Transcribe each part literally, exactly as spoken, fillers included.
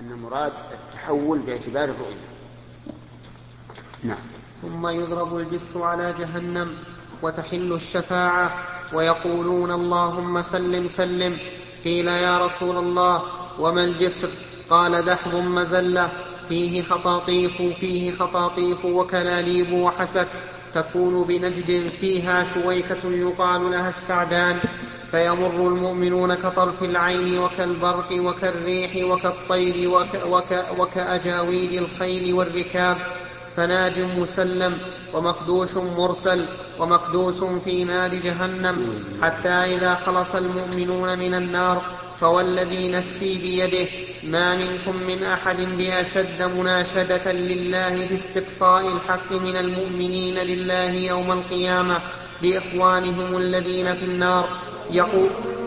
أن المراد التحول باعتبار الرؤية. نعم. ثم يضرب الجسر على جهنم وتحل الشفاعة ويقولون اللهم سلم سلم. قيل يا رسول الله وما الجسر؟ قال دحض مزلة فيه خطاطيف فيه خطاطيف وكلاليب وحسك تكون بنجد فيها شويكة يقال لها السعدان، فيمر المؤمنون كطرف العين وكالبرق وكالريح وكالطير وك وك وكأجاويد الخيل والركاب، فناج مسلم ومخدوش مرسل ومكدوس في نار جهنم، حتى إذا خلص المؤمنون من النار فوالذي نفسي بيده ما منكم من أحد بأشد مناشدة لله باستقصاء الحق من المؤمنين لله يوم القيامة لإخوانهم الذين في النار. يقول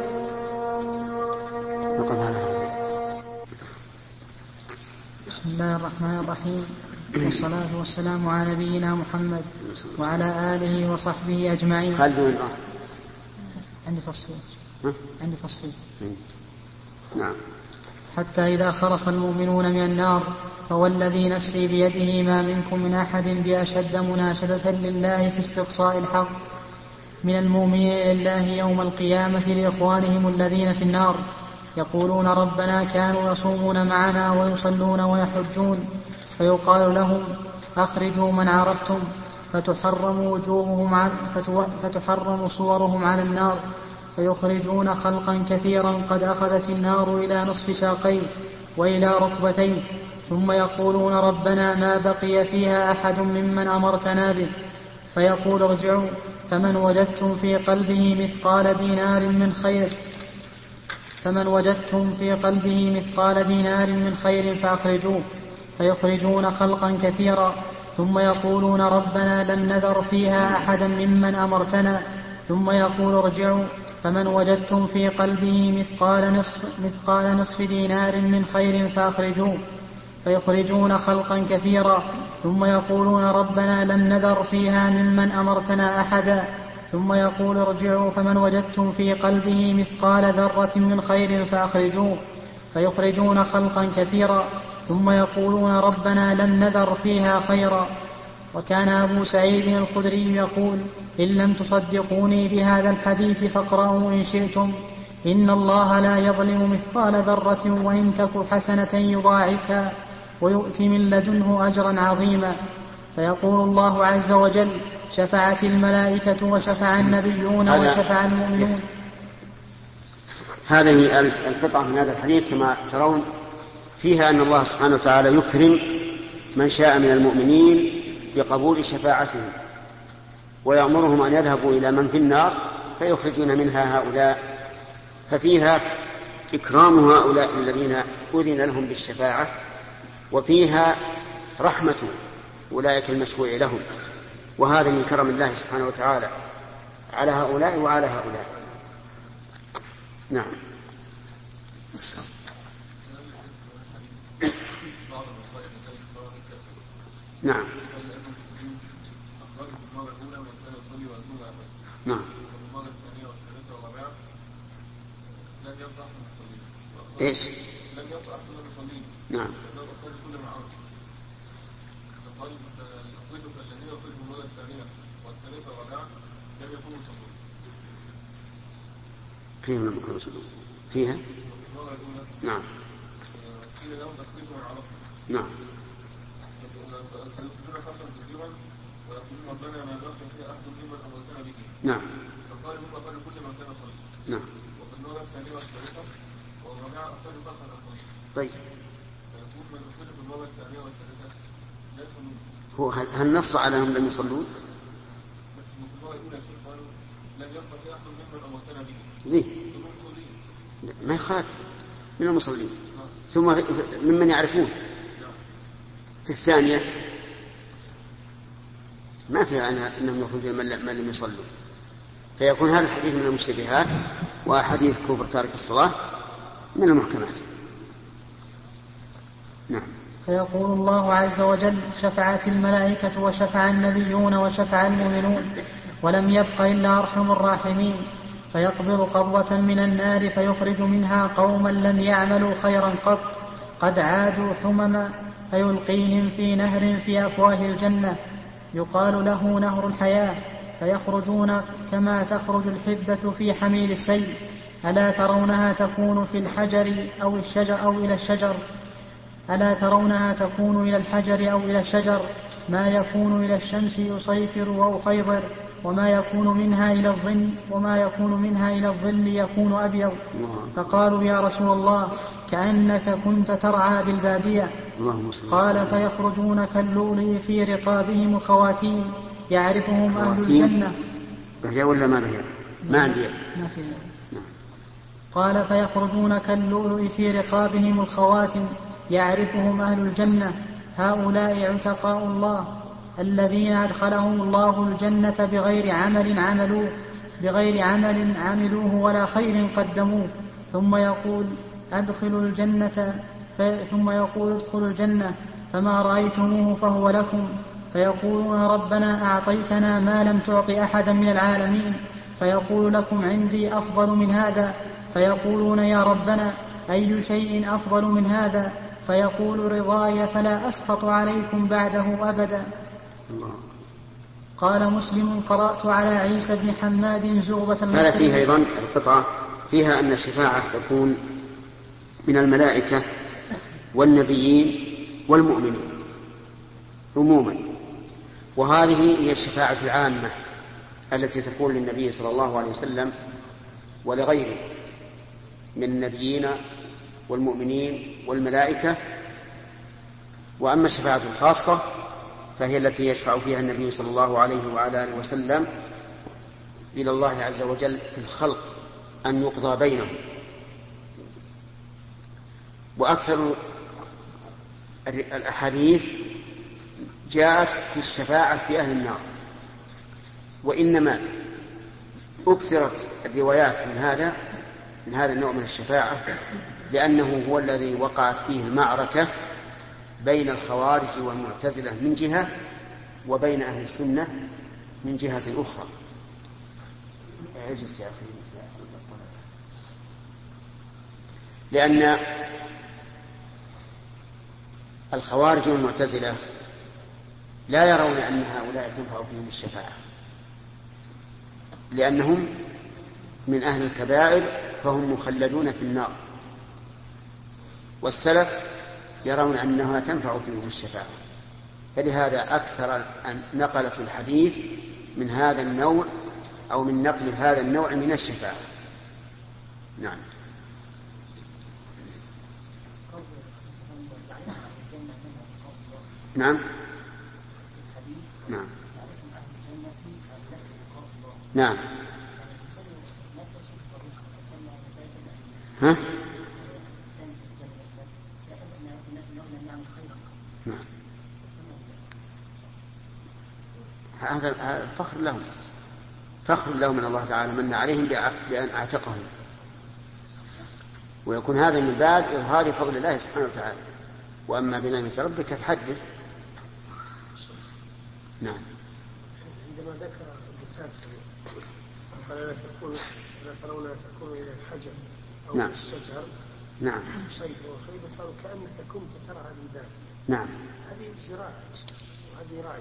بسم الله الرحمن الرحيم، والصلاة والسلام على نبينا محمد وعلى آله وصحبه أجمعين. خلدون عندي تصفيق عندي تصفيق نعم. حتى إذا خلص المؤمنون من النار فوالذي نفسي بيده ما منكم من أحد بأشد مناشدة لله في استقصاء الحق من المؤمنين لله يوم القيامة لإخوانهم الذين في النار، يقولون ربنا كانوا يصومون معنا ويصلون ويحجون، فيقال لهم أخرجوا من عرفتم فتحرم وجوههم عن فتحرم صورهم على النار، فيخرجون خلقا كثيرا قد أخذت النار إلى نصف ساقين وإلى ركبتين، ثم يقولون ربنا ما بقي فيها أحد ممن أمرتنا به، فيقول ارجعوا فمن وجدتم في قلبه مثقال دينار من خير فمن وجدتم في قلبه مثقال دينار من خير فأخرجوه، فيخرجون خلقا كثيرا، ثم يقولون ربنا لم نذر فيها أحدا ممن أمرتنا، ثم يقول ارجعوا فمن وجدتم في قلبه مثقال نصف, مثقال نصف دينار من خير فأخرجوه، فيخرجون خلقا كثيرا، ثم يقولون ربنا لم نذر فيها ممن أمرتنا أحدا، ثم يقول ارجعوا فمن وجدتم في قلبه مثقال ذرة من خير فأخرجوه، فيخرجون خلقا كثيرا، ثم يقولون ربنا لم نذر فيها خيرا. وكان أبو سعيد الخدري يقول إن لم تصدقوني بهذا الحديث فاقرأوا إن شئتم، إن الله لا يظلم مثقال ذرة وإن تك حسنة يضاعفها ويؤتي من لدنه أجرا عظيما. فيقول الله عز وجل شفعت الملائكة وشفع النبيون وشفع المؤمنون. هذه القطعة من هذا الحديث كما ترون فيها أن الله سبحانه وتعالى يكرم من شاء من المؤمنين بقبول شفاعتهم، ويأمرهم أن يذهبوا إلى من في النار فيخرجون منها هؤلاء، ففيها إكرام هؤلاء الذين أذن لهم بالشفاعة، وفيها رحمة أولئك المشفوع لهم، وهذا من كرم الله سبحانه وتعالى على هؤلاء وعلى هؤلاء. نعم. نعم. نعم. ايش؟ نعم. كيف لم يكونوا يصلون فيها؟ نعم. نعم. نعم. نعم. طيب هو هل نص على أنهم لم يصلون؟ زين ما يخالف من المصلين، ثم ممن يعرفون. في الثانية ما فيها أنهم يخرجون من لم يصلوا، فيكون هذا الحديث من المشتبهات، وحديث كفر تارك الصلاة من المحكمات. نعم. فيقول الله عز وجل شفعت الملائكة وشفع النبيون وشفع المؤمنون ولم يبق إلا أرحم الراحمين، فيقبض قبضة من النار فيخرج منها قوما لم يعملوا خيرا قط، قد عادوا حمما فيلقيهم في نهر في أفواه الجنة يقال له نهر الحياة، فيخرجون كما تخرج الحبة في حميل السيل. ألا ترونها تكون في الحجر أو الشجر أو إلى الشجر ألا ترونها تكون إلى الحجر أو إلى الشجر ما يكون إلى الشمس يصيفر وأخيضر، وما يكون منها إلى الظل وما يكون منها إلى الظل يكون أبيض. فقالوا يا رسول الله كأنك كنت ترعى بالبادية. قال فيخرجون كاللؤلؤ في رقابهم الخواتيم يعرفهم أهل الجنة. بهي ولا ما بهي؟ ما عندي. ما في. قال فيخرجون كاللؤلؤ في رقابهم الخواتم يعرفهم أهل الجنة. هؤلاء عتقاء الله الذين أدخلهم الله الجنة بغير عمل عملوه بغير عمل عملوه ولا خير قدموه. ثم يقول أدخلوا الجنة ثم يقول ادخلوا الجنة فما رأيتموه فهو لكم، فيقولون ربنا أعطيتنا ما لم تعط أحدا من العالمين، فيقول لكم عندي أفضل من هذا، فيقولون يا ربنا أي شيء أفضل من هذا، فيقول رضاي فلا أسخط عليكم بعده أبدا. قال مسلم قرأت على عيسى بن حماد زغبة المصري. هذا فيه أيضا القطعة فيها أن الشفاعة تكون من الملائكة والنبيين والمؤمنين عموما، وهذه هي الشفاعة العامة التي تكون للنبي صلى الله عليه وسلم ولغيره من النبيين والمؤمنين والملائكة. وأما الشفاعة الخاصة فهي التي يشفع فيها النبي صلى الله عليه وعلى آله وسلم إلى الله عز وجل في الخلق أن يقضى بينهم. وأكثر الأحاديث جاءت في الشفاعة في أهل النار، وإنما أكثرت الروايات من هذا من هذا النوع من الشفاعة لأنه هو الذي وقعت فيه المعركة بين الخوارج والمعتزلة من جهة وبين أهل السنة من جهة أخرى. اجلس يا أخي. لأن الخوارج والمعتزلة لا يرون أن هؤلاء تنفع فيهم الشفاعة لأنهم من أهل الكبائر فهم مخلدون في النار، والسلف يرون أنها تنفع فيهم الشفاعة، فلهذا أكثر أن نقلت الحديث من هذا النوع أو من نقل هذا النوع من الشفاعة. نعم. نعم نعم نعم ها؟ نعم. هذا فخر لهم فخر لهم من الله تعالى من عليهم بأن أعتقهم، ويكون هذا من باب إظهار فضل الله سبحانه وتعالى. وأما بنعمة ربك فحدث. نعم. عندما ذكر المثال قال لا تكون لا ترون تكون إلى الحجر أو نعم. الشجر نعم. صيف وخيل قالوا كأنك كنت ترعى بالبادية. نعم. هذه زراعة وهذه راعي.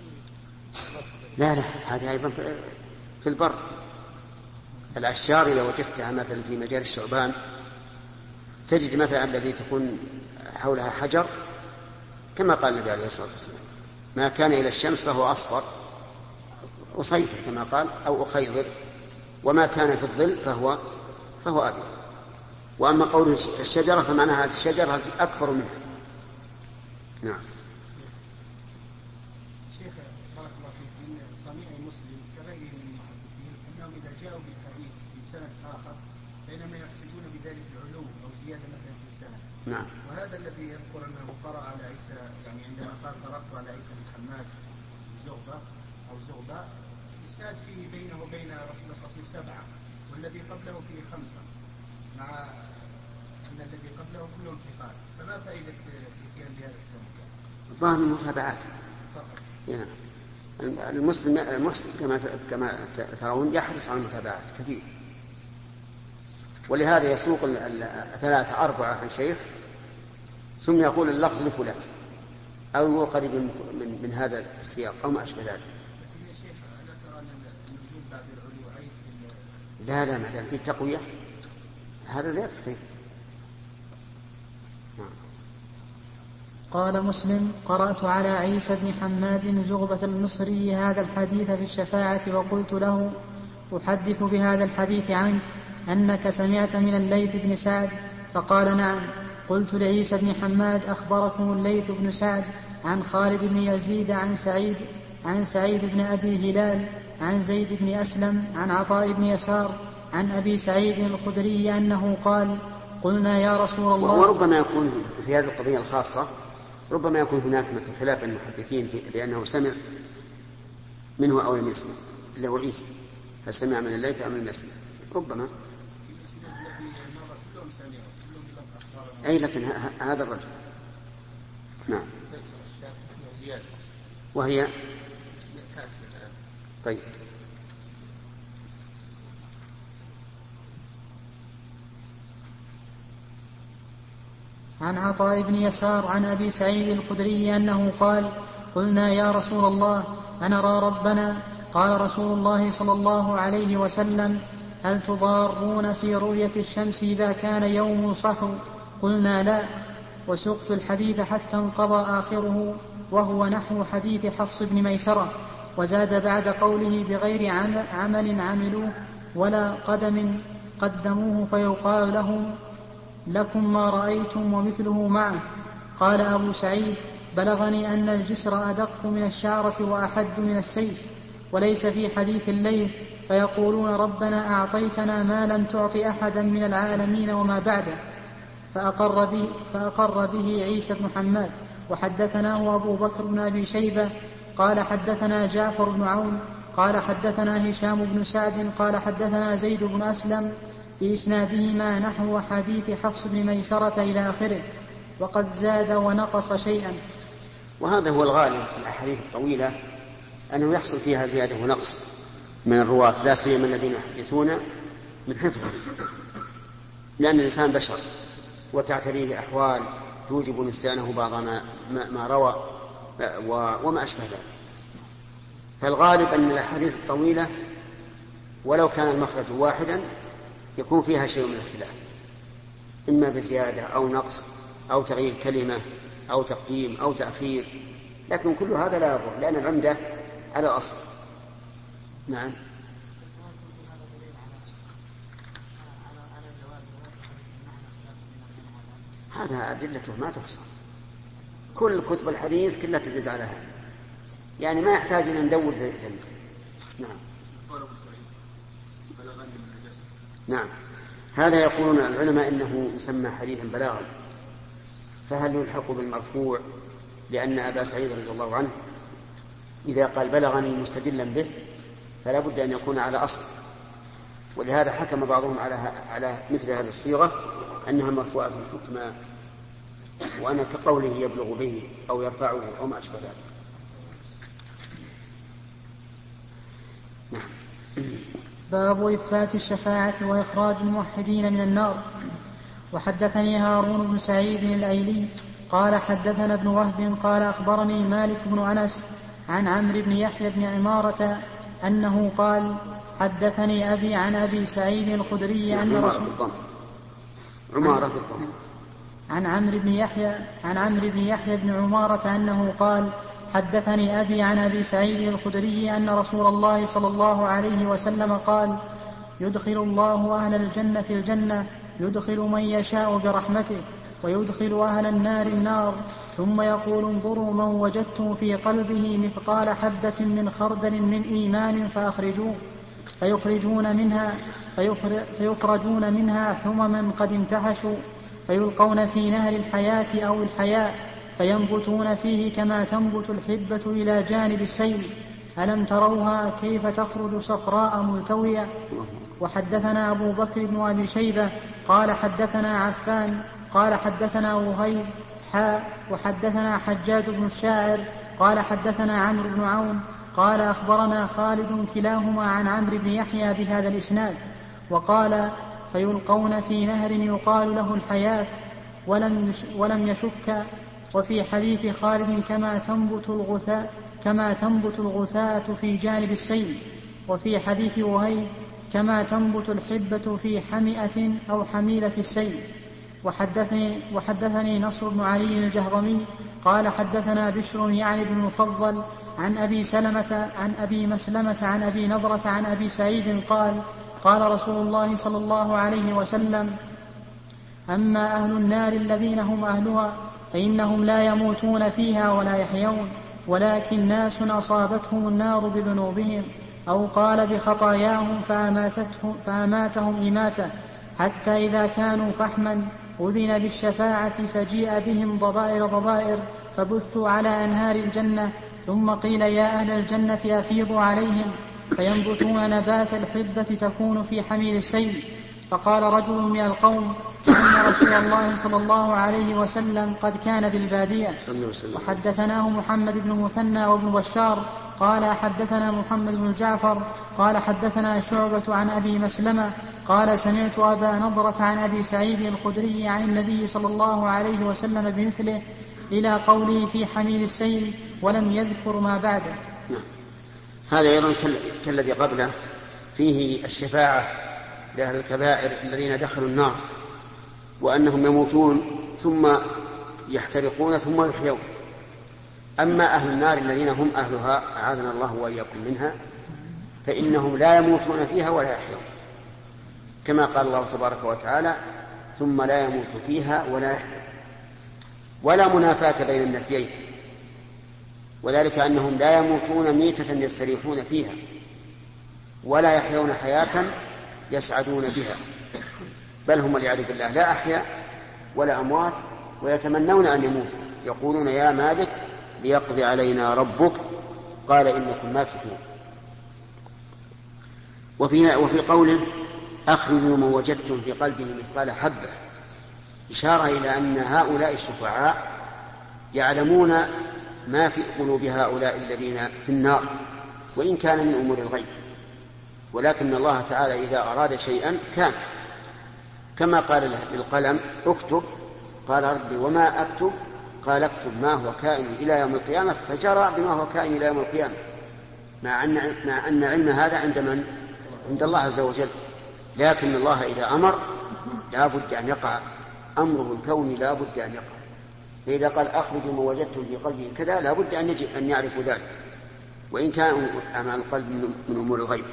لا لا هذه أيضا في البر. الأشجار إذا وجدتها مثلا في مجال الشعبان تجد مثلا الذي تكون حولها حجر كما قال النبي عليه الصلاة والسلام ما كان إلى الشمس فهو أصفر وصيف كما قال أو أخيضر، وما كان في الظل فهو فهو أبيض. وأما قوله الشجرة فمعناها هذه الشجرة أكبر منها. نعم. شيخ بارك الله فيك إن صنيع مسلم كغيره من المحدثين أنهم إذا جاءوا بالحديث من سند آخر بينما يقصدون بذلك العلو أو زيادة مثلا في السند. نعم. وهذا الذي يذكر أنه قرأ على عيسى يعني عندما قال قرأت على عيسى بن حماد زغبة أو زغبة إسناد فيه بينه وبين رسول الله صلى الله عليه وسلم سبعة والذي قبله فيه خمسة مع أن الذي قبله كلهم ثقات، فما فائدة الاتيان بهذا السند؟ الظاهر من متابعات. يعني المسلم المحسن كما كما ترون يحرص على المتابعات كثير، ولهذا يسوق الثلاثة أربعة عن شيخ ثم يقول اللفظ لفلان أو هو قريب من, من هذا السياق أو ما أشبه ذلك. لا لا ما دام في تقوية هذا زيادة فيه. قال مسلم: قرأت على عيسى بن حماد زغبة المصري هذا الحديث في الشفاعة وقلت له: أحدث بهذا الحديث عنك أنك سمعت من الليث بن سعد؟ فقال: نعم. قلت لعيسى بن حماد: أخبركم الليث بن سعد عن خالد بن يزيد عن سعيد عن سعيد بن أبي هلال عن زيد بن أسلم عن عطاء بن يسار عن أبي سعيد الخدري أنه قال: قلنا يا رسول الله. وربما يكون في هذه القضية الخاصة ربما يكون هناك مثل خلاف المحدثين بأنه سمع منه أو لم يسمع، اللي هو عيسى، هل سمع من الليث أم لم يسمع؟ ربما. أي لكن هذا الرجل. نعم. وهي طيب. عن عطاء بن يسار عن أبي سعيد الخدري أنه قال: قلنا يا رسول الله أنرى ربنا؟ قال رسول الله صلى الله عليه وسلم: هل تضارون في رؤية الشمس إذا كان يوم صحو؟ قلنا لا. وسقت الحديث حتى انقضى آخره وهو نحو حديث حفص بن ميسرة، وزاد بعد قوله: بغير عمل عملوه ولا قدم قدموه فيقال لهم لكم ما رأيتم ومثله معه. قال أبو سعيد: بلغني أن الجسر أدق من الشعرة وأحد من السيف، وليس في حديث الليل فيقولون ربنا أعطيتنا ما لم تعط أحدا من العالمين وما بعده. فأقر به, فأقر به عيسى بن حماد. وحدثناه أبو بكر بن أبي شيبة قال حدثنا جعفر بن عون قال حدثنا هشام بن سعد قال حدثنا زيد بن أسلم بإسنادهما نحو حديث حفص بن ميسرة إلى آخره، وقد زاد ونقص شيئا. وهذا هو الغالب في الأحاديث الطويلة، أنه يحصل فيها زيادة ونقص من الرواة، لا سيما الذين يحدثون من حفظه، لأن الإنسان بشر وتعتريه أحوال توجب نسيانه بعض ما, ما روى وما أشبه ذلك. فالغالب أن الأحاديث الطويلة ولو كان المخرج واحدا يكون فيها شيء من الخلاف، إما بزيادة أو نقص أو تغيير كلمة أو تقديم أو تأخير، لكن كل هذا لا يضر لأن العمدة على الأصل. نعم. هذا أدلته ما تحصى، كل كتب الحديث كلها تدل على هذا، يعني ما يحتاج أن ندور ذلك. نعم. نعم. هذا يقولون العلماء إنه يسمى حديثا بلاغا، فهل يلحق بالمرفوع؟ لأن أبا سعيد رضي الله عنه إذا قال بلغني مستدلا به فلا بد أن يكون على أصل، ولهذا حكم بعضهم على على مثل هذه الصيغة أنها مرفوعة حكما، وأنا كقوله يبلغ به أو يرفعه أو ما أشبه ذلك. نعم. باب إثبات الشفاعة وإخراج الموحدين من النار. وحدثني هارون بن سعيد الأيلي قال حدثنا ابن وهب قال أخبرني مالك بن أنس عن عمرو بن يحيى بن عمارة أنه قال حدثني أبي عن أبي سعيد الخدري أن رسول عمارة بالضم عن عمرو بن يحيى عن عمرو بن يحيى بن عمارة أنه قال حدثني أبي عن أبي سعيد الخدري أن رسول الله صلى الله عليه وسلم قال يدخل الله أهل الجنة الجنة يدخل من يشاء برحمته ويدخل أهل النار النار، ثم يقول انظروا من وجدتم في قلبه مثقال حبة من خردل من إيمان فأخرجوه، فيخرجون منها فيخرجون منها حمما قد امتحشوا فيلقون في نهر الحياة أو الحياء فينبتون فيه كما تنبت الحبة إلى جانب السيل، ألم تروها كيف تخرج صفراء ملتوية. وحدثنا أبو بكر بن أبي شيبة قال حدثنا عفان قال حدثنا وهيب حاء وحدثنا حجاج بن الشاعر قال حدثنا عمرو بن عون قال أخبرنا خالد كلاهما عن عمرو بن يحيى بهذا الإسناد. وقال فيلقون في نهر يقال له الحياة. ولم ولم يشك. وفي حديث خالد كما تنبت الغثاء كما تنبت الغثاءة في جانب السيل. وفي حديث وهيب كما تنبت الحبة في حمئة أو حميلة السيل. وحدثني, وحدثني نصر بن علي الجهضمي قال حدثنا بشر يعني بن المفضل عن أبي سلمة عن أبي مسلمة عن أبي نضرة عن أبي سعيد قال قال رسول الله صلى الله عليه وسلم: أما أهل النار الذين هم أهلها فإنهم لا يموتون فيها ولا يحيون، ولكن ناس أصابتهم النار بذنوبهم، أو قال بخطاياهم فأماتتهم, فأماتهم إماتة، حتى إذا كانوا فحما أذن بالشفاعة فجيء بهم ضبائر ضبائر فبثوا على أنهار الجنة، ثم قيل يا أهل الجنة أفيضوا عليهم فينبتون نبات الحبة تكون في حميل السيل. فقال رجل من القوم: إن رسول الله صلى الله عليه وسلم قد كان بالبادية. وحدثناه محمد بن مثنى وابن بشار قال حدثنا محمد بن جعفر قال حدثنا شعبة عن أبي مسلمة قال سمعت أبا نضرة عن أبي سعيد الخدري عن النبي صلى الله عليه وسلم بمثله إلى قوله في حميل السيل، ولم يذكر ما بعده. هذا أيضا كالذي قبله فيه الشفاعة لأهل الكبائر الذين دخلوا النار وأنهم يموتون ثم يحترقون ثم يحيون. أما أهل النار الذين هم أهلها أعاذنا الله وإياكم منها فإنهم لا يموتون فيها ولا يحيون، كما قال الله تبارك وتعالى: ثم لا يموت فيها ولا يحيون. ولا منافاة بين النفيين، وذلك أنهم لا يموتون ميتة يستريحون فيها ولا يحيون حياة يسعدون بها، بل هم والعياذ بالله لا أحياء ولا أموات، ويتمنون أن يموتوا، يقولون يا مالك ليقضي علينا ربك قال إنكم ماكثون. وفي, وفي قوله أخرجوا من وجدتم في قلبه مثقال حبة إشارة إلى أن هؤلاء الشفعاء يعلمون ما في قلوب هؤلاء الذين في النار وإن كان من أمور الغيب، ولكن الله تعالى إذا أراد شيئا كان، كما قال للقلم اكتب قال ربي وما أكتب قال اكتب ما هو كائن إلى يوم القيامة، فجرى بما هو كائن إلى يوم القيامة، مع أن, مع أن علم هذا عند من؟ عند الله عز وجل. لكن الله إذا أمر لا بد أن يقع أمره الكوني، لا بد أن يقع. فإذا قال أخرجوا ما وجدتم في قلبه كذا لا بد أن يجب أن يعرفوا ذلك، وإن كان أعمال القلب من أمور الغيب.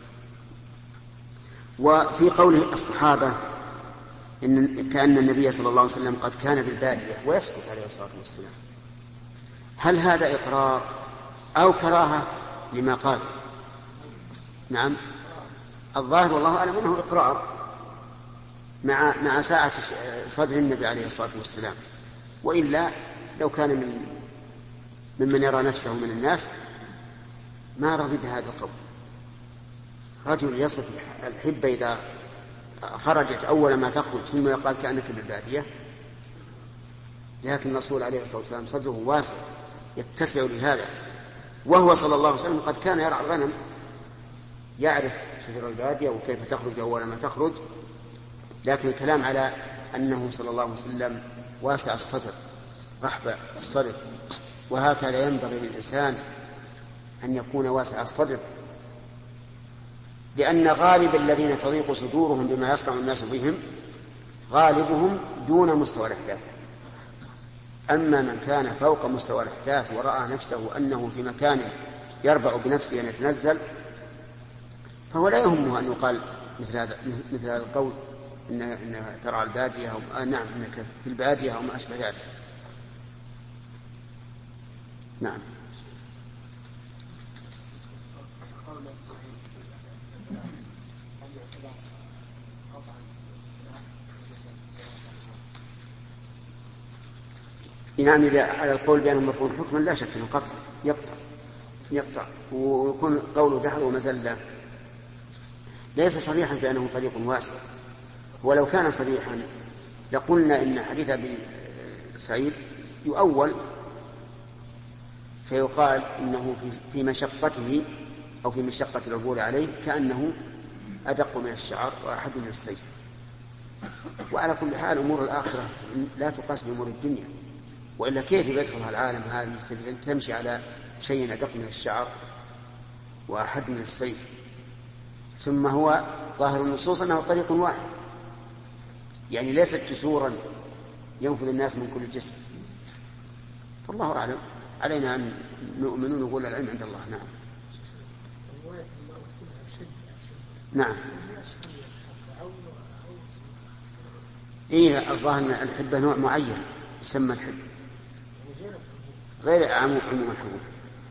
وفي قوله الصحابة إن كأن النبي صلى الله عليه وسلم قد كان بالبادية ويسكت عليه الصلاة والسلام، هل هذا إقرار أو كراهة لما قال؟ نعم، الظاهر والله أعلم أنه إقرار مع مع ساعة صدر النبي عليه الصلاة والسلام، وإلا لو كان من ممن يرى نفسه من الناس ما رضي بهذا القول. رجل يصف الحبة إذا خرجت أول ما تخرج ثم يقال كأنك بالبادية، لكن الرسول عليه الصلاة والسلام صدره واسع يتسع لهذا، وهو صلى الله عليه وسلم قد كان يرعى الغنم، يعرف شجر البادية وكيف تخرج أول ما تخرج، لكن الكلام على أنه صلى الله عليه وسلم واسع الصدر رحب الصدر، وهكذا ينبغي للإنسان أن يكون واسع الصدر، لأن غالب الذين تضيق صدورهم بما يصنع الناس بهم غالبهم دون مستوى الأحداث. أما من كان فوق مستوى الأحداث ورأى نفسه أنه في مكان يربع بنفسه أن يتنزل، فهو لا يهمه أن يقال مثل هذا مثل هذا القول إن, إن ترى البادية أو آه نعم إنك في البادية أو ما أشبه ذلك. نعم. نعم، إذا على القول بأنه مرفوع حكما لا شك أنه قطع يقطع يقطع ويكون قوله دحر ومزلة ليس صريحا بأنه طريق واسع، ولو كان صريحا لقلنا إن حديث أبي سعيد يؤول فيقال إنه في مشقته أو في مشقة العبور عليه كأنه أدق من الشعر وأحد من السيف. وعلى كل حال أمور الآخرة لا تقاس بأمور الدنيا، وإلا كيف يدخلها العالم هذه تمشي على شيء أدق من الشعر وأحد من السيف؟ ثم هو ظاهر النصوص أنه طريق واحد، يعني ليست جسورا ينفذ الناس من كل جسم. فالله أعلم، علينا أن نؤمن ونقول العلم عند الله. نعم نعم إيه، الظاهر أن الحبة نوع معين يسمى الحب غير عموم الحبوب.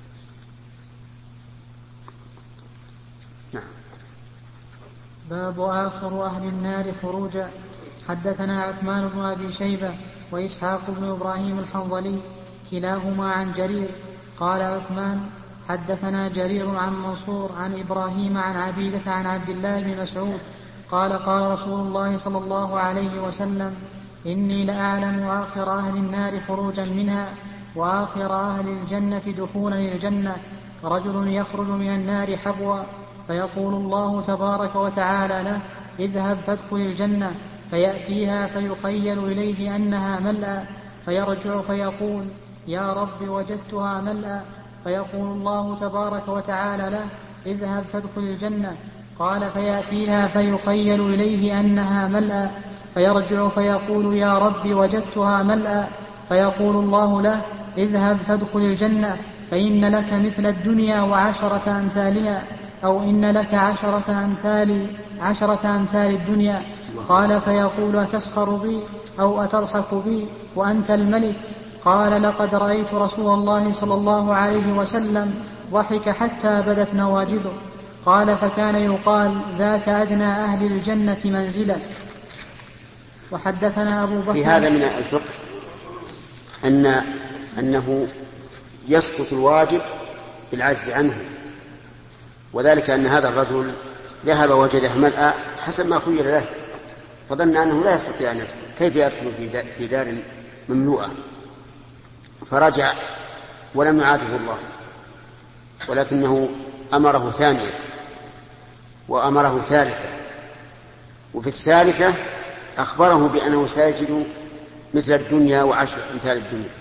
نعم. باب آخر أهل النار خروجا. حدثنا عثمان بن أبي شيبة وإسحاق بن إبراهيم الحنظلي كلاهما عن جرير. قال عثمان حدثنا جرير عن منصور عن إبراهيم عن عبيدة عن عبد الله بن مسعود قال قال رسول الله صلى الله عليه وسلم إني لأعلم آخر أهل النار خروجا منها وآخر أهل الجنة دخولا للجنة رجل يخرج من النار حبوا فيقول الله تبارك وتعالى له اذهب فادخل الجنة فيأتيها فيخيل إليه أنها ملأى فيرجع فيقول يا رب وجدتها ملأى فيقول الله تبارك وتعالى له اذهب فادخل الجنة قال فيأتيها فيخيل إليه أنها ملأى فيرجع فيقول يا رب وجدتها ملأى فيقول الله له اذهب فادخل الجنة فإن لك مثل الدنيا وعشرة أمثالها أو إن لك عشرة أمثال عشرة أمثال الدنيا. قال فيقول أتسخر بي أو أتضحك بي وأنت الملك؟ قال لقد رأيت رسول الله صلى الله عليه وسلم ضحك حتى بدت نواجذه. قال فكان يقال ذاك أدنى أهل الجنة منزلا. وحدثنا أبو بكر. في هذا من الفقه أن أنه يسقط الواجب بالعجز عنه، وذلك أن هذا الرجل ذهب وجده ملأ حسب ما خير له فظن أنه لا يستطيع أن يدخل، كيف يدخل في دار مملوءة؟ فرجع ولم يعاتبه الله، ولكنه أمره ثانية وأمره ثالثة، وفي الثالثة أخبره بأنه سيجد مثل الدنيا وعشر أمثال الدنيا.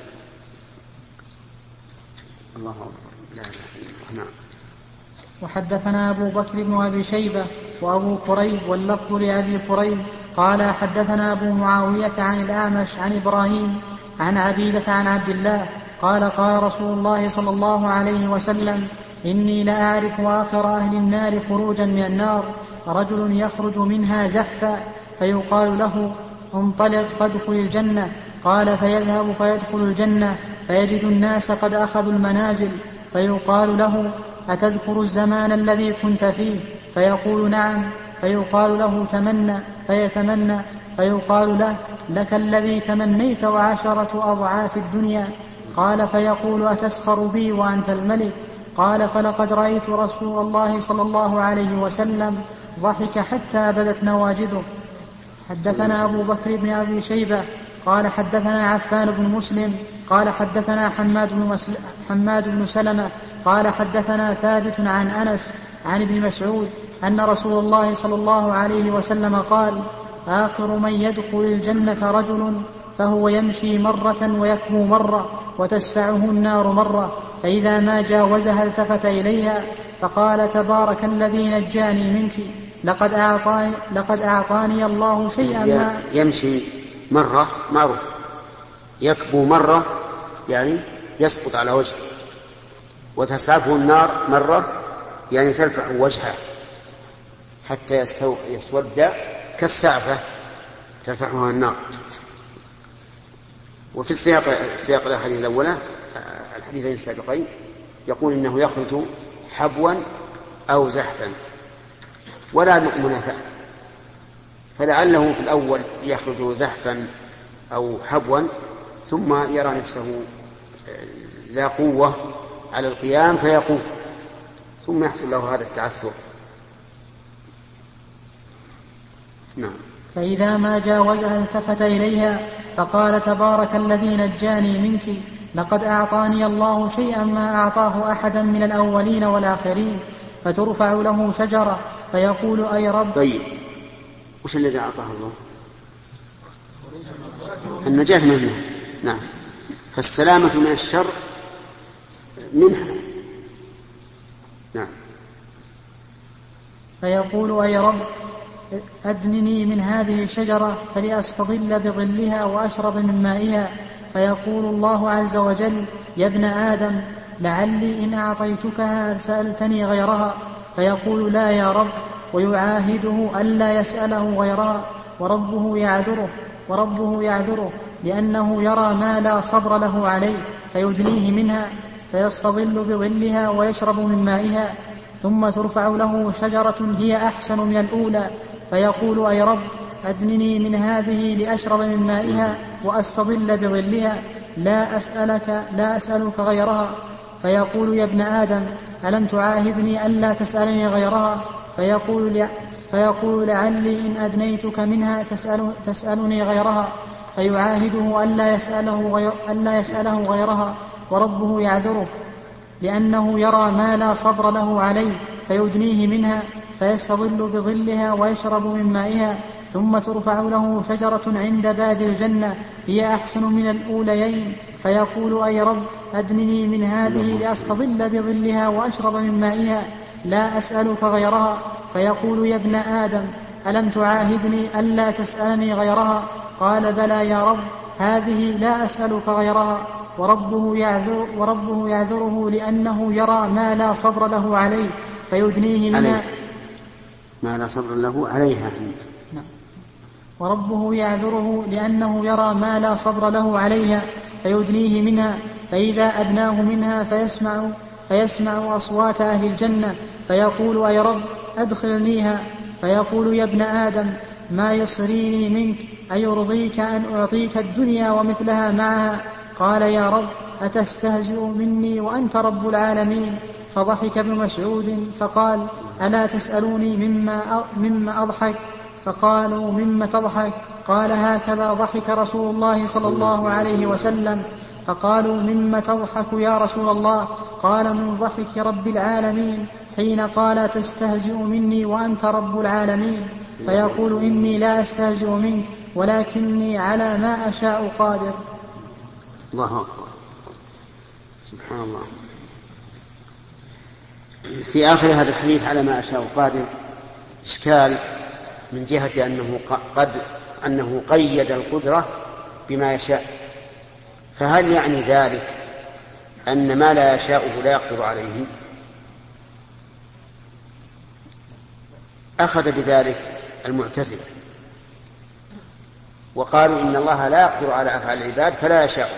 الله أكبر. نعم. وحدثنا أبو بكر بن أبي شيبة وأبو كريب واللفظ لأبي كريب قال حدثنا أبو معاوية عن الأعمش عن إبراهيم عن عبيدة عن عبد الله قال قال رسول الله صلى الله عليه وسلم إني لأعرف آخر أهل النار خروجا من النار رجل يخرج منها زحفا فيقال له انطلق فادخل الجنة. قال فيذهب فيدخل الجنة فيجد الناس قد أخذوا المنازل فيقال له أتذكر الزمان الذي كنت فيه؟ فيقول نعم. فيقال له تمنى فيتمنى فيقال له لك الذي تمنيت وعشرة أضعاف الدنيا. قال فيقول أتسخر بي وأنت الملك؟ قال فلقد رأيت رسول الله صلى الله عليه وسلم ضحك حتى بدت نواجذه. حدثنا أبو بكر بن أبي شيبة قال حدثنا عفان بن مسلم قال حدثنا حماد بن, مسل... حماد بن سلمة قال حدثنا ثابت عن أنس عن ابن مسعود أن رسول الله صلى الله عليه وسلم قال آخر من يدخل الجنة رجل فهو يمشي مرة ويكبو مرة وتسفعه النار مرة فإذا ما جاوزها التفت إليها فقال تبارك الذي نجاني منك لقد أعطاني, لقد أعطاني الله شيئا ما. يمشي مرة معروف، يكبو مرة يعني يسقط على وجهه، وتسعفه النار مرة يعني ترفع وجهه حتى يسود كالسعفة ترفعها النار. وفي السياق السياق الحديث الأولى الحديثين السابقين يقول إنه يخرج حبوا أو زحفا ولا منافاة، فلعله في الأول يخرج زحفا أو حبوا ثم يرى نفسه ذا قوة على القيام فيقوم ثم يحصل له هذا التعثر. نعم. فإذا ما جاوزها التفت إليها فقال تبارك الذي نجاني منك لقد أعطاني الله شيئا ما أعطاه أحدا من الأولين والآخرين فترفع له شجرة فيقول أي رب. طيب وش الذي أعطاه الله؟ النجاة منه. نعم. فالسلامة من الشر منها. نعم. فيقول أي رب أدنني من هذه الشجرة فلأستظل بظلها وأشرب من مائها. فيقول الله عز وجل يا ابن آدم لعلي إن أعطيتكها سألتني غيرها. فيقول لا يا رب، ويعاهده ألا يسأله غيرها، وربه يعذره وربه يعذره لأنه يرى ما لا صبر له عليه فيدنيه منها فيستظل بظلها ويشرب من مائها. ثم ترفع له شجرة هي أحسن من الأولى فيقول أي رب أدنني من هذه لأشرب من مائها وأستظل بظلها، لا أسألك لا أسألك غيرها. فيقول يا ابن آدم ألم تعاهدني ألا تسألني غيرها؟ فيقول, ل... فيقول لعلي إن أدنيتك منها تسأل... تسألني غيرها. فيعاهده ألا يسأله, غير... ألا يسأله غيرها، وربه يعذره لأنه يرى ما لا صبر له عليه فيدنيه منها فيستظل بظلها ويشرب من مائها. ثم ترفع له شجرة عند باب الجنة هي أحسن من الأوليين فيقول أي رب أدنني من هذه لأستظل بظلها وأشرب من مائها، لا أسألك غيرها. فيقول يا ابن آدم ألم تعاهدني ألا تسألني غيرها؟ قال بلى يا رب هذه لا أسألك غيرها. وربه, يعذر وربه يعذره لأنه يرى ما لا صبر له عليه فيدنيه منها عليه. ما لا صبر له عليها. نعم. وربه يعذره لأنه يرى ما لا صبر له عليها فيدنيه منها. فإذا أدناه منها فيسمع, فيسمع أصوات أهل الجنة فيقول أي رب أدخلنيها. فيقول يا ابن آدم ما يصريني منك أيرضيك أن أعطيك الدنيا ومثلها معها؟ قال يا رب أتستهزئ مني وأنت رب العالمين؟ فضحك ابن مسعود فقال ألا تسألوني مما, مما أضحك؟ فقالوا مما تضحك؟ قال هكذا ضحك رسول الله صلى الله عليه وسلم. فقالوا مما تضحك يا رسول الله؟ قال من ضحك رب العالمين حين قال تستهزئ مني وأنت رب العالمين. فيقول إني لا أستهزئ منك ولكني على ما أشاء قادر. الله أكبر. سبحان الله. في آخر هذا الحديث على ما أشاء قادر إشكال من جهة أنه قد أنه قيد القدرة بما يشاء، فهل يعني ذلك أن ما لا يشاءه لا يقدر عليه؟ أخذ بذلك المعتزلة وقالوا إن الله لا يقدر على أفعال العباد فلا يشاء،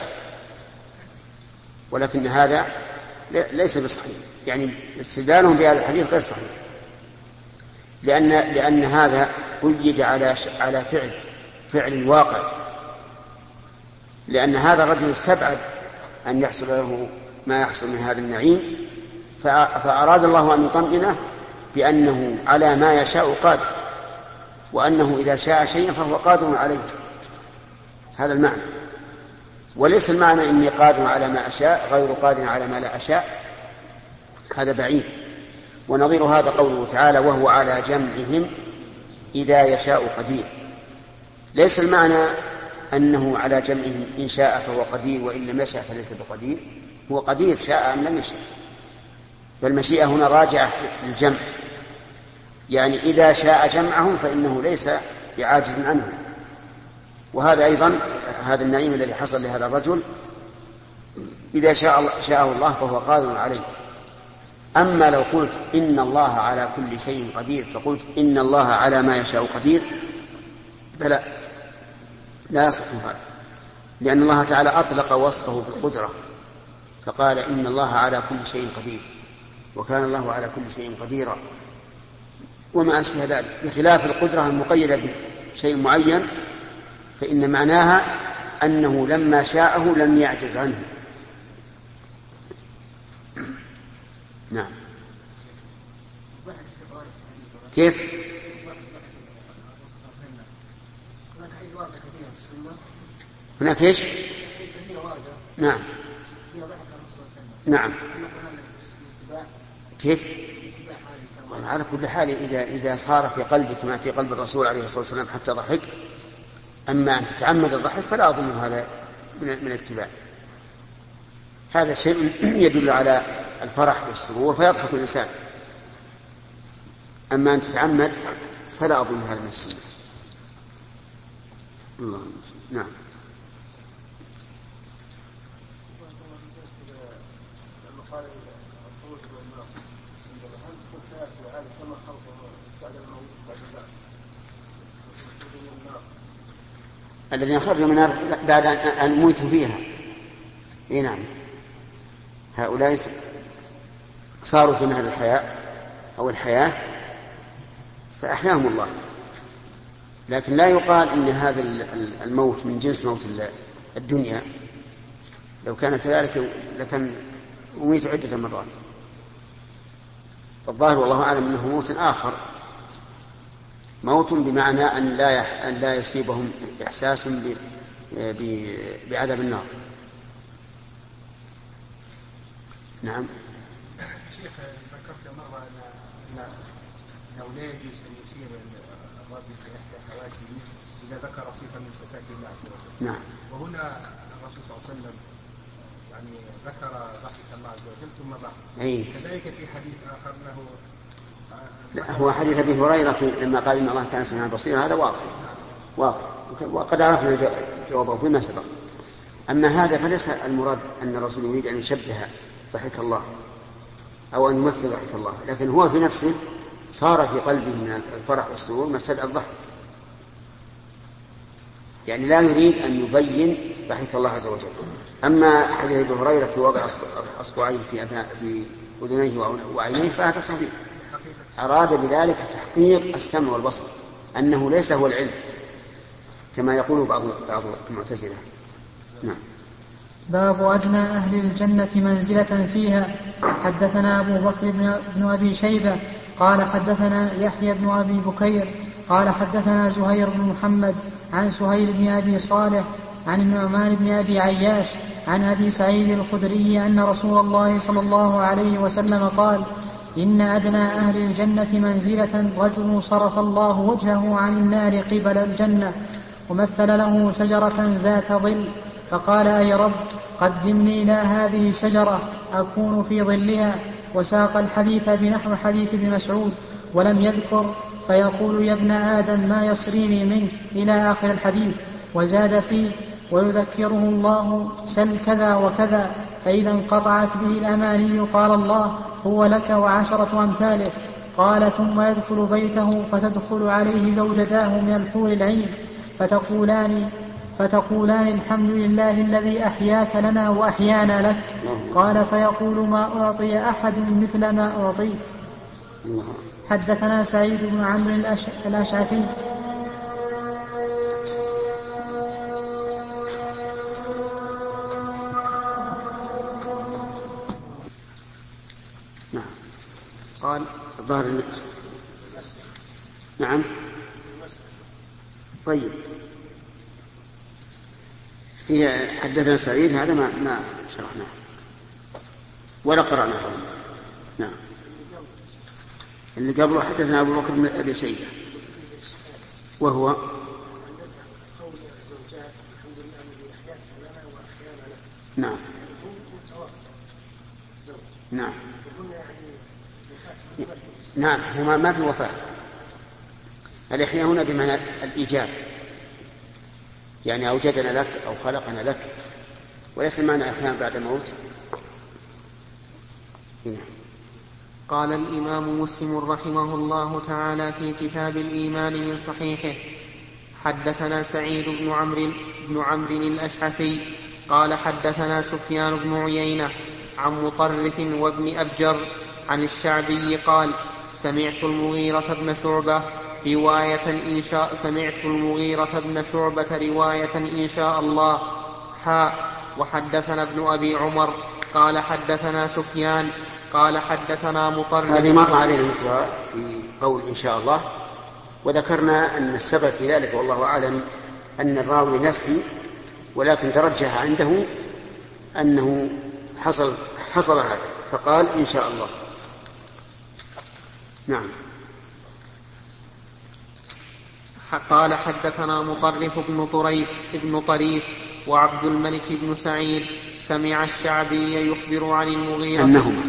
ولكن هذا ليس بصحيح، يعني استدلالهم بهذا الحديث غير صحيح، لأن لأن هذا قيد على على فعل فعل واقع، لأن هذا الرجل استبعد أن يحصل له ما يحصل من هذا النعيم، فأراد الله أن يطمئنه بأنه على ما يشاء قادر، وأنه إذا شاء شيئا فهو قادر عليه. هذا المعنى، وليس المعنى إني قادر على ما أشاء غير قادر على ما لا أشاء، هذا بعيد. ونظير هذا قوله تعالى وهو على جمعهم إذا يشاء قدير. ليس المعنى أنه على جمعهم إن شاء فهو قدير وإن لم يشاء فليس بقدير، هو قدير شاء أم لم يشاء، فالمشيئة هنا راجعة للجمع، يعني إذا شاء جمعهم فإنه ليس بعاجز عنه. وهذا أيضا هذا النعيم الذي حصل لهذا الرجل إذا شاء شاءه الله فهو قادر عليه. أما لو قلت إن الله على كل شيء قدير فقلت إن الله على ما يشاء قدير فلا لا يصح هذا، لأن الله تعالى أطلق وصفه بالقدرة فقال إن الله على كل شيء قدير، وكان الله على كل شيء قديرا وما أشبه ذلك، بخلاف القدرة المقيدة بشيء معين فإن معناها أنه لما شاءه لم يعجز عنه. نعم. كيف؟ هناك ايش؟ نعم نعم. كيف؟ على كل حال إذا إذا صار في قلبك ما في قلب الرسول عليه الصلاة والسلام حتى ضحكت أما أن تتعمد الضحك فلا أظن هذا من الاتباع. هذا شيء يدل على الفرح والسرور فيضحك الإنسان. أما أن تتعمد فلا أظن هذا من السنة. الله نعم. الذين خرجوا من النار بعد أن موتوا فيها. إيه نعم، هؤلاء صاروا في نهر الحياة أو الحياة فأحياهم الله، لكن لا يقال إن هذا الموت من جنس موت الدنيا. لو كان كذلك لكان أميت عدة مرات. الظاهر والله أعلم أنه موت آخر، موت بمعنى أن لا يح... أن لا يصيبهم إحساس ب... ب... بعذاب النار. نعم. شيخ ذكرت مرة أن أنه لا يجوز أن يشير الرجل في إحدى حواسه إذا ذكر صفة من صفات الله عز وجل. نعم. وهنا الرسول صلى الله عليه وسلم يعني ذكر ضحك الله عز وجل ثم ضحك. أي. كذلك في حديث آخر له لا، هو حديث أبي هريرة لما قال إن الله كان سميعا بصيرا، هذا واضح واضح وقد عرفنا جوابه فيما سبق. أما هذا فليس المراد أن الرسول يريد أن يشبه ضحك الله أو أن يمثل ضحك الله، لكن هو في نفسه صار في قلبه من الفرح والسرور مسألة الضحك، يعني لا يريد أن يبين ضحك الله عز وجل. أما حديث أبي هريرة في وضع أصبعيه في أذنيه وعينيه فهذا صحيح، أراد بذلك تحقيق السمع والبصر، أنه ليس هو العلم كما يقول بعض بعض المعتزلة. نعم. باب أدنى أهل الجنة منزلة فيها. حدثنا أبو بكر بن أبي شيبة قال حدثنا يحيى بن أبي بكير قال حدثنا زهير بن محمد عن سهيل بن أبي صالح عن النعمان بن أبي عياش عن أبي سعيد الخدري أن رسول الله صلى الله عليه وسلم قال: إن أدنى أهل الجنة منزلة رجل صرف الله وجهه عن النار قبل الجنة ومثل له شجرة ذات ظل فقال: أي رب قدمني إلى هذه الشجرة أكون في ظلها، وساق الحديث بنحو حديث ابن مسعود ولم يذكر، فيقول: يا ابن آدم ما يصريني منك إلى آخر الحديث، وزاد فيه: ويذكره الله سل كذا وكذا، فإذا انقطعت به الأماني قال الله: هو لك وعشرة أمثاله. قال: ثم يدخل بيته فتدخل عليه زوجتاه من الحور العين فتقولان فتقولان الحمد لله الذي أحياك لنا وأحيانا لك. قال: فيقول: ما أعطي أحد مثل ما أعطيت. حدثنا سعيد بن عمرو الأشعثي قال الظاهر لك. نعم. طيب، فيها حدثنا سعيد، هذا ما ما شرحناه ولا قرأناه. نعم. اللي قبله حدثنا أبو بكر بن أبي شيبة وهو نعم نعم نعم هما ما في وفاة. الإحياء هنا بمعنى الإيجاد، يعني أوجدنا لك أو خلقنا لك، وليس معنى إحياء بعد موت. هنا. قال الإمام مسلم رحمه الله تعالى في كتاب الإيمان من صحيحه: حدثنا سعيد بن عمرو بن عمرو الأشعثي قال حدثنا سفيان بن عيينة عن مطرف وابن أبجر عن الشعبي قال: سمعت المغيرة بن شعبة رواية إن شاء سمعت المغيرة بن شعبة رواية إن شاء الله حاء. وحدثنا ابن أبي عمر قال حدثنا سفيان قال حدثنا مطرف. هذه مر علينا مثلها في قول إن شاء الله، وذكرنا أن السبب في ذلك والله أعلم أن الراوي نسي، ولكن ترجح عنده أنه حصل حصل هذا فقال إن شاء الله. نعم. قال حدثنا مطرف بن طريف ابن طريف وعبد الملك بن سعيد سمع الشعبي يخبر عن المغيرة أنهما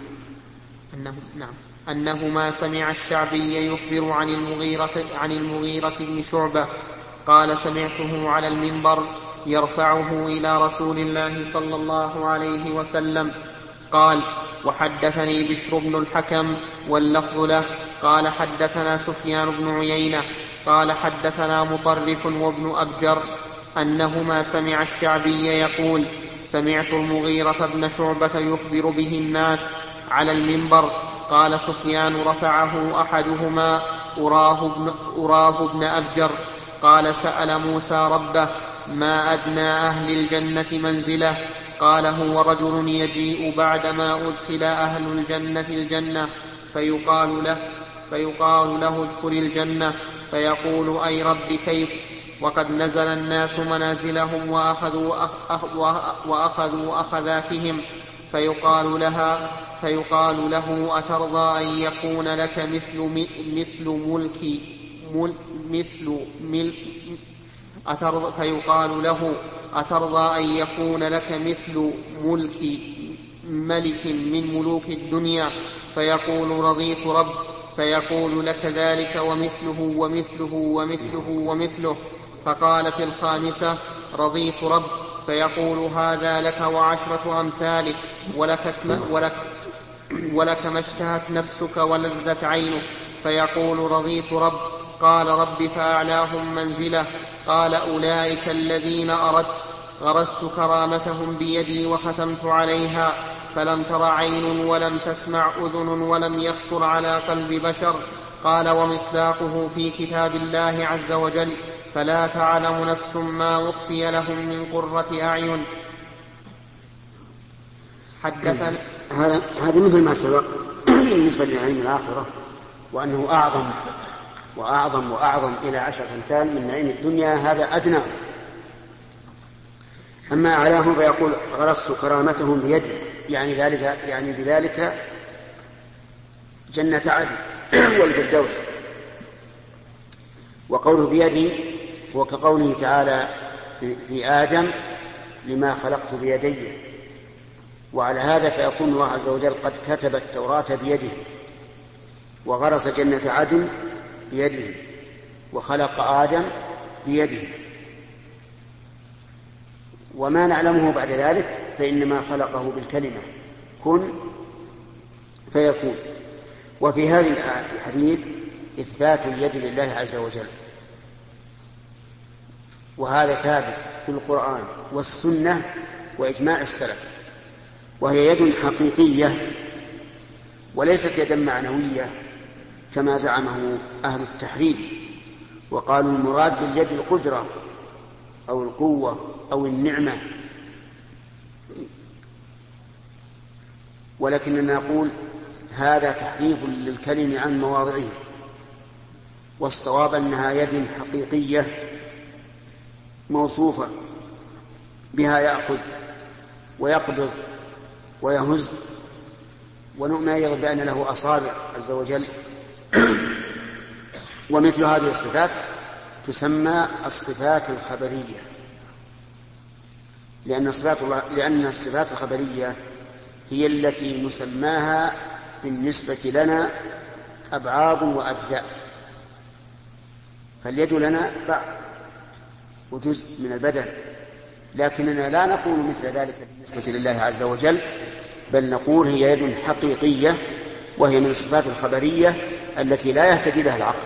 أنه نعم أنهما سمع الشعبي يخبر عن المغيرة عن المغيرة بن شعبة قال سمعته على المنبر يرفعه إلى رسول الله صلى الله عليه وسلم قال وحدثني بشر بن الحكم واللفظ له قال حدثنا سفيان بن عيينة قال حدثنا مطرف وابن أبجر أنهما سمع الشعبي يقول سمعت المغيرة بن شعبة يخبر به الناس على المنبر. قال سفيان رفعه أحدهما أراه ابن, أراه ابن أبجر قال سأل موسى ربه ما أدنى أهل الجنة منزله قال هو رجل يجيء بعدما أدخل أهل الجنة الجنة فيقال له فيقال له ادخل الجنة فيقول أي رب كيف وقد نزل الناس منازلهم وأخذوا, أخ وأخذوا أخذاتهم فيقال لها فيقال له أترضى أن يكون لك مثل مثل ملك مل مثل مل أترضى فيقال له أترضى أن يكون لك مثل ملك ملك من ملوك الدنيا فيقول رضيت رب فيقول لك ذلك ومثله ومثله ومثله ومثله فقال في الخامسة رضيت رب فيقول هذا لك وعشرة أمثالك ولك, ولك, ولك ما اشتهت نفسك ولذت عينك فيقول رضيت رب قال رب فأعلاهم منزله قال أولئك الذين أردت غرست كرامتهم بيدي وختمت عليها فلم تر عين ولم تسمع أذن ولم يخطر على قلب بشر. قال ومصداقه في كتاب الله عز وجل فلا تعلم نفس ما أخفي لهم من قرة أعين. حدثنا هذا هذا مثل ما سبق بالنسبة لنعيم الآخرة وأنه أعظم وأعظم وأعظم إلى عشرة أمثال من نعيم الدنيا هذا أدنى. أما أعلاه فيقول غرست كرامتهم بيدي يعني ذلك يعني بذلك جنة عدن والفردوس. وقوله بيدي هو كقوله تعالى في آدم لما خلقت بيدي. وعلى هذا فيكون الله عز وجل قد كتب التوراة بيده وغرس جنة عدن بيده وخلق آدم بيده. وما نعلمه بعد ذلك فإنما خلقه بالكلمة كن فيكون. وفي هذا الحديث إثبات اليد لله عز وجل وهذا ثابت في القرآن والسنة وإجماع السلف وهي يد حقيقية وليست يدا معنوية كما زعمه أهل التحريف وقالوا المراد باليد القدرة أو القوة أو النعمة. ولكننا نقول هذا تحريف للكلم عن مواضعه والصواب أنها يد حقيقية موصوفة بها يأخذ ويقبض ويهز ونؤمن بأن له أصابع عز وجل. ومثل هذه الصفات تسمى الصفات الخبرية لأن الصفات, الله لأن الصفات الخبرية هي التي نسماها بالنسبة لنا أبعاض وأجزاء. فاليد لنا بعض وجزء من البدن لكننا لا نقول مثل ذلك بالنسبة لله عز وجل بل نقول هي يد حقيقية وهي من الصفات الخبرية التي لا يهتدي لها العقل.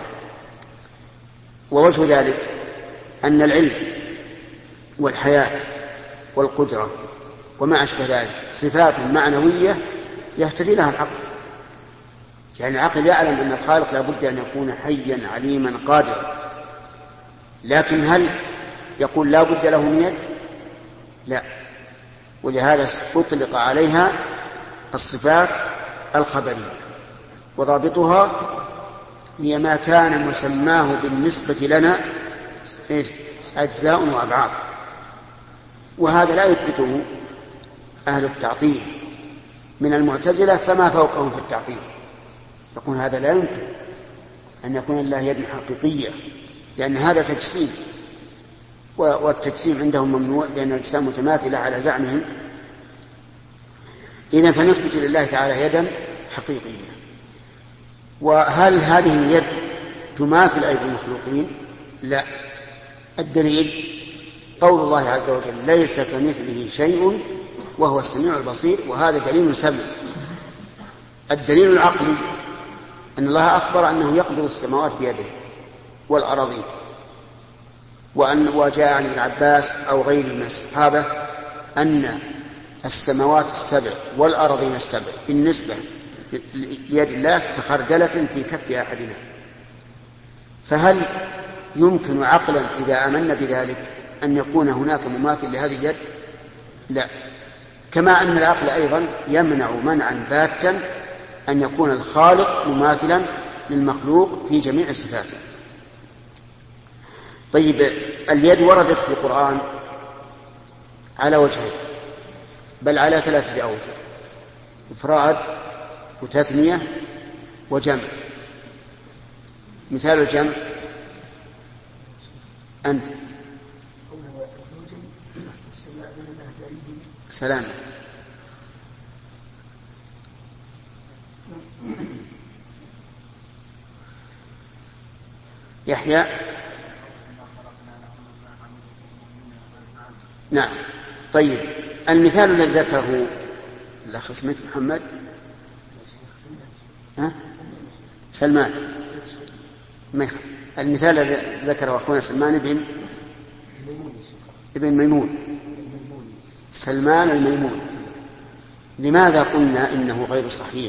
ووجه ذلك أن العلم والحياة والقدرة وما أشبه ذلك صفات معنوية يهتدي لها العقل يعني العقل يعلم أن الخالق لا بد أن يكون حيا عليما قادرا لكن هل يقول لا بد له من يد؟ لا. ولهذا أطلق عليها الصفات الخبرية وضابطها هي ما كان مسماه بالنسبة لنا أجزاء وأبعاد. وهذا لا يثبته أهل التعطيل من المعتزلة فما فوقهم في التعطيل يقول هذا لا يمكن أن يكون الله يد حقيقية لأن هذا تجسيم، والتجسيم عندهم ممنوع لأن الأجسام متماثلة على زعمهم. إذن فنثبت لله تعالى يدا حقيقية. وهل هذه اليد تماثل أيدي المخلوقين؟ لا. الدليل قول الله عز وجل ليس كمثله شيء وهو السميع البصير، وهذا دليل سمع. الدليل العقلي أن الله أخبر أنه يقبض السماوات بيده والأراضين، وأن وجاء عن ابن عباس أو غيره من الصحابة أن السماوات السبع والأراضين السبع بالنسبة ليد الله كخردلة في كف أحدنا. فهل يمكن عقلا إذا آمنا بذلك أن يكون هناك مماثل لهذه اليد؟ لا. كما أن العقل أيضا يمنع منعا باتا أن يكون الخالق مماثلا للمخلوق في جميع صفاته. طيب، اليد وردت في القرآن على وجهين، بل على ثلاثة أوجه: إفراد وتثنية وجمع. مثال الجمع أنت سلام. يحيى نعم. طيب، المثال الذي ذكره الأخ اسمه محمد ها؟ سلمان، المثال الذي ذكره أخونا سلمان بن ابن ميمون، سلمان الميمون، لماذا قلنا إنه غير صحيح؟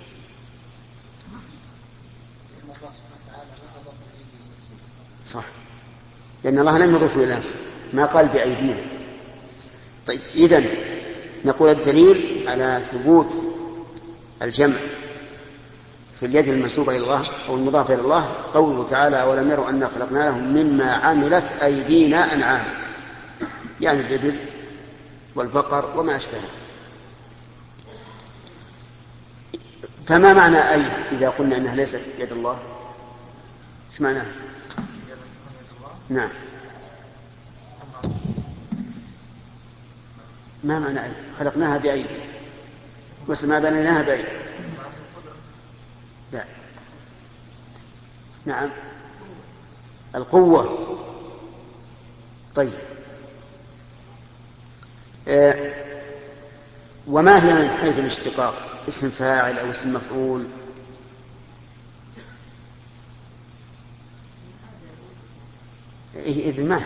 صح، لأن الله لم يضيفه إلى نفسه، ما قال بأيدينا. طيب، إذن نقول الدليل على ثبوت الجمع في اليد المنسوبة إلى الله أو المضافة إلى الله قوله تعالى: ولم يروا أنا خلقنا لهم مما عملت أيدينا أنعاما، يعني الإبل والبقر وما أشبهه. فما معنى أيد إذا قلنا أنها ليست يد الله؟ ايش معناه؟ نعم، ما معنى أيد؟ خلقناها بأيدي وما بنيناها بأيدي. لا، نعم، القوة. طيب، آه وما هي من حيث الاشتقاق؟ اسم فاعل أو اسم مفعول؟ إذن ما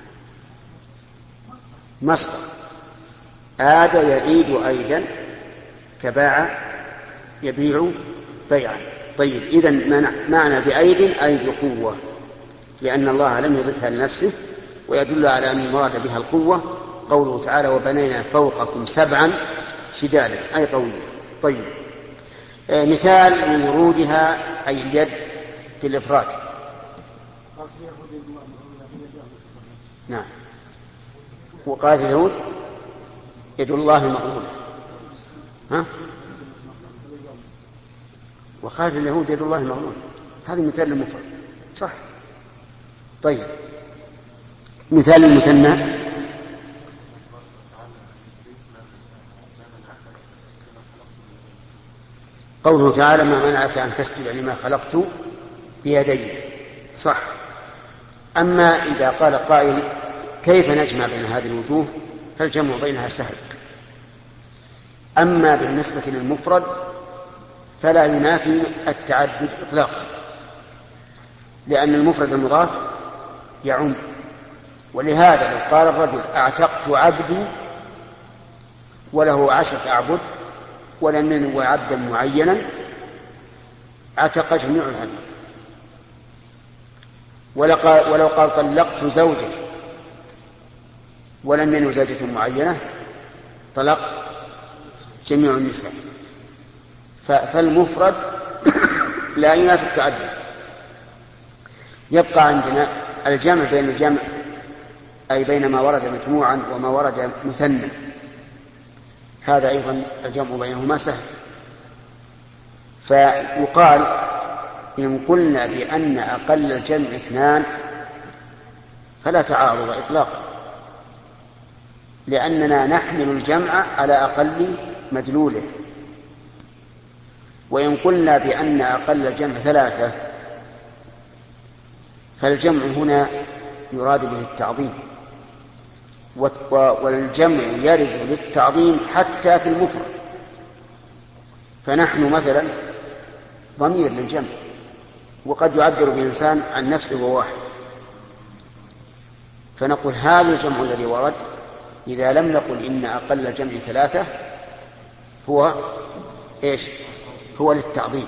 مصدر، آد يعيد أيضا كباع يبيع بيعا. طيب، إذن معنى بأيد أي بقوة، لأن الله لم يضفها لنفسه، ويدل على أن المراد بها القوة قوله تعالى: وبنينا فوقكم سبعا شدادا، أي قوية. طيب، آه مثال من ورودها أي اليد في الإفراد. نعم، وقالت اليهود يد الله مغلولة، ها؟ وقالت اليهود يد الله مغلولة، هذا مثال المفرد، صح. طيب، مثال المثنى. قوله تعالى: ما منعك أن تسجد لما خلقت بيدي، صح. أما إذا قال قائل: كيف نجمع بين هذه الوجوه؟ فالجمع بينها سهل. أما بالنسبة للمفرد فلا ينافي التعدد إطلاقا، لأن المفرد المضاف يعم. ولهذا لو قال الرجل: أعتقت عبدي وله عشرة أعبد ولم ينوي عبدا معينا، اعتق جميع العبيد. ولو قال: طلقت زوجتي ولم ينوي زوجة معينة، طلق جميع النساء. فالمفرد لا ينافي التعدد. يبقى عندنا الجمع بين الجمع، أي بين ما ورد مجموعا وما ورد مثنى، هذا أيضا الجمع بينهما سهل. فيقال: إن قلنا بأن أقل الجمع اثنان فلا تعارض إطلاقا، لأننا نحمل الجمع على أقل مدلوله. وإن قلنا بأن أقل الجمع ثلاثة فالجمع هنا يراد به التعظيم، والجمع يرد للتعظيم حتى في المفرد. فنحن مثلا ضمير للجمع، وقد يعبر بإنسان عن نفسه وواحد، فنقول هذا الجمع الذي ورد إذا لم نقل إن أقل الجمع ثلاثة هو إيش؟ هو للتعظيم.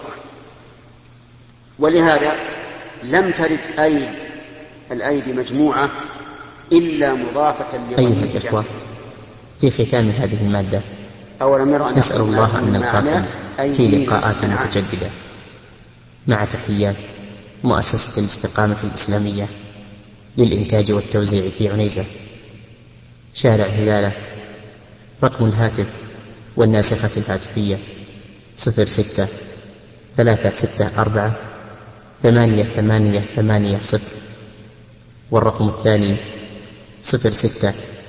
ولهذا لم ترد أيد الأيدي مجموعة إلا مضافة لضمير أيها الإخوة، في ختام هذه المادة نسأل الله أن نلقاكم في لقاءات متجددة، مع تحيات مؤسسة الاستقامة الإسلامية للإنتاج والتوزيع في عنيزة، شارع هلالة. رقم الهاتف والناسخة الهاتفية صفر ستة ثلاثة ستة أربعة ثمانية ثمانية ثمانية صفر، والرقم الثاني صفر ستة